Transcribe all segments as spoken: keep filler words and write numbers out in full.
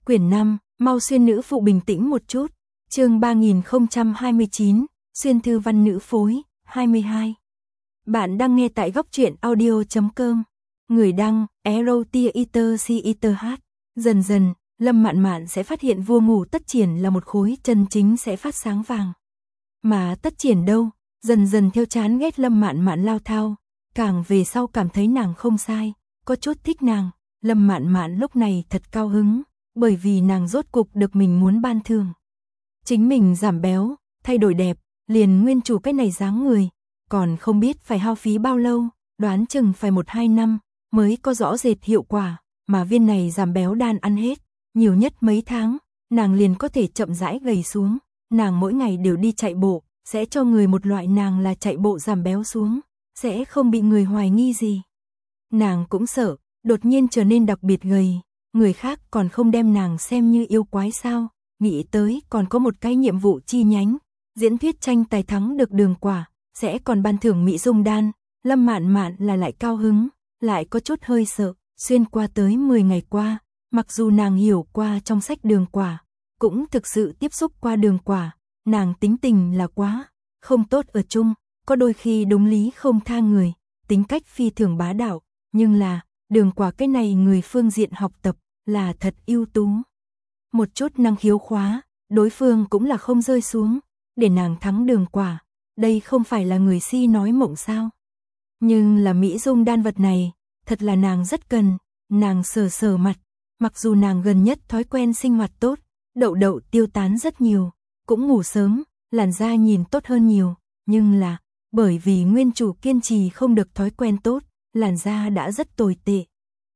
Quyển năm, mau xuyên nữ phụ bình tĩnh một chút. Chương ba nghìn không trăm hai mươi chín, xuyên thư văn nữ phối, hai mươi hai. Bạn đang nghe tại góc truyện audio chấm com. Người đăng, erotiaiterch. Dần dần, Lâm Mạn Mạn sẽ phát hiện vua ngủ Tất Triển là một khối chân chính sẽ phát sáng vàng. Mà Tất Triển đâu, dần dần theo chán ghét Lâm Mạn Mạn lao thao, càng về sau cảm thấy nàng không sai, có chút thích nàng. Lâm Mạn Mạn lúc này thật cao hứng, bởi vì nàng rốt cục được mình muốn ban thưởng. Chính mình giảm béo, thay đổi đẹp, liền nguyên chủ cái này dáng người, còn không biết phải hao phí bao lâu, đoán chừng phải một hai năm mới có rõ rệt hiệu quả, mà viên này giảm béo đan ăn hết, nhiều nhất mấy tháng, nàng liền có thể chậm rãi gầy xuống. Nàng mỗi ngày đều đi chạy bộ, sẽ cho người một loại nàng là chạy bộ giảm béo xuống, sẽ không bị người hoài nghi gì. Nàng cũng sợ, đột nhiên trở nên đặc biệt gầy, người khác còn không đem nàng xem như yêu quái sao. Nghĩ tới còn có một cái nhiệm vụ chi nhánh, diễn thuyết tranh tài thắng được Đường Quả, sẽ còn ban thưởng mỹ dung đan. Lâm Mạn Mạn là lại cao hứng, lại có chút hơi sợ. Xuyên qua tới mười ngày qua, mặc dù nàng hiểu qua trong sách Đường Quả, cũng thực sự tiếp xúc qua Đường Quả, nàng tính tình là quá không tốt ở chung, có đôi khi đúng lý không tha người, tính cách phi thường bá đạo, nhưng là Đường Quả cái này người phương diện học tập là thật ưu tú. Một chút năng khiếu khóa, đối phương cũng là không rơi xuống, để nàng thắng Đường Quả, đây không phải là người si nói mộng sao. Nhưng là mỹ dung đan vật này, thật là nàng rất cần. Nàng sờ sờ mặt, mặc dù nàng gần nhất thói quen sinh hoạt tốt, đậu đậu tiêu tán rất nhiều, cũng ngủ sớm, làn da nhìn tốt hơn nhiều, nhưng là bởi vì nguyên chủ kiên trì không được thói quen tốt, làn da đã rất tồi tệ.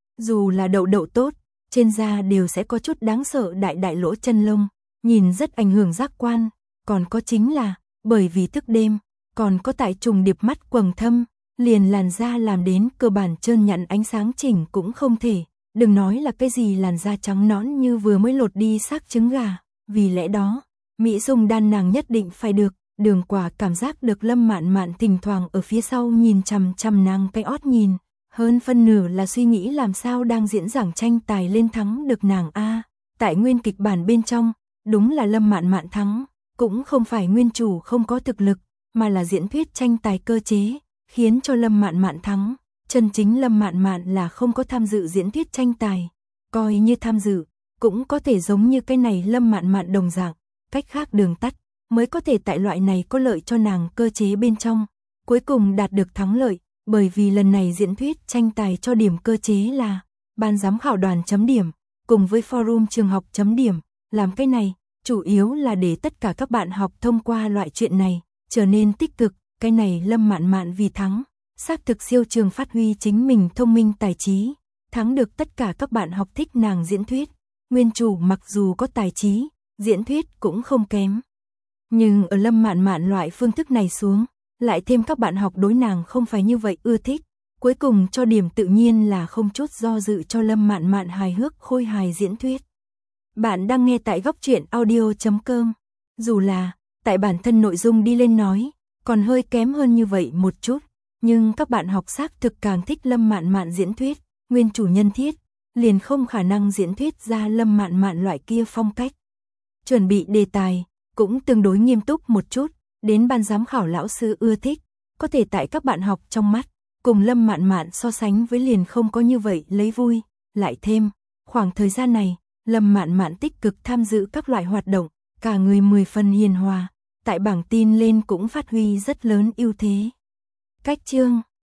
Dù là đậu đậu tốt, trên da đều sẽ có chút đáng sợ đại đại lỗ chân lông, nhìn rất ảnh hưởng giác quan, còn có chính là bởi vì thức đêm, còn có tại trùng điệp mắt quầng thâm, liền làn da làm đến cơ bản trơn nhẵn ánh sáng chỉnh cũng không thể, đừng nói là cái gì làn da trắng nõn như vừa mới lột đi xác trứng gà. Vì lẽ đó, mỹ dung đan nàng nhất định phải được. Đường Quả cảm giác được Lâm Mạn Mạn thỉnh thoảng ở phía sau nhìn chằm chằm nàng cái ót nhìn, hơn phân nửa là suy nghĩ làm sao đang diễn giảng tranh tài lên thắng được nàng a. Tại nguyên kịch bản bên trong, đúng là Lâm Mạn Mạn thắng, cũng không phải nguyên chủ không có thực lực, mà là diễn thuyết tranh tài cơ chế khiến cho Lâm Mạn Mạn thắng. Chân chính Lâm Mạn Mạn là không có tham dự diễn thuyết tranh tài, coi như tham dự, cũng có thể giống như cái này Lâm Mạn Mạn đồng dạng, cách khác đường tắt, mới có thể tại loại này có lợi cho nàng cơ chế bên trong, cuối cùng đạt được thắng lợi, bởi vì lần này diễn thuyết tranh tài cho điểm cơ chế là ban giám khảo đoàn chấm điểm, cùng với forum trường học chấm điểm, làm cái này, chủ yếu là để tất cả các bạn học thông qua loại chuyện này, trở nên tích cực, cái này Lâm Mạn Mạn vì thắng. Xác thực siêu trường phát huy chính mình thông minh tài trí, thắng được tất cả các bạn học thích nàng diễn thuyết. Nguyên chủ mặc dù có tài trí, diễn thuyết cũng không kém. Nhưng ở Lâm Mạn Mạn loại phương thức này xuống, lại thêm các bạn học đối nàng không phải như vậy ưa thích, cuối cùng cho điểm tự nhiên là không chút do dự cho Lâm Mạn Mạn hài hước khôi hài diễn thuyết. Bạn đang nghe tại góc truyện audio chấm com. Dù là, tại bản thân nội dung đi lên nói, còn hơi kém hơn như vậy một chút. Nhưng các bạn học xác thực càng thích Lâm Mạn Mạn diễn thuyết, nguyên chủ nhân thiết, liền không khả năng diễn thuyết ra Lâm Mạn Mạn loại kia phong cách. Chuẩn bị đề tài, cũng tương đối nghiêm túc một chút, đến ban giám khảo lão sư ưa thích, có thể tại các bạn học trong mắt, cùng Lâm Mạn Mạn so sánh với liền không có như vậy lấy vui, lại thêm, khoảng thời gian này, Lâm Mạn Mạn tích cực tham dự các loại hoạt động, cả người mười phần hiền hòa, tại bảng tin lên cũng phát huy rất lớn ưu thế. Cách chương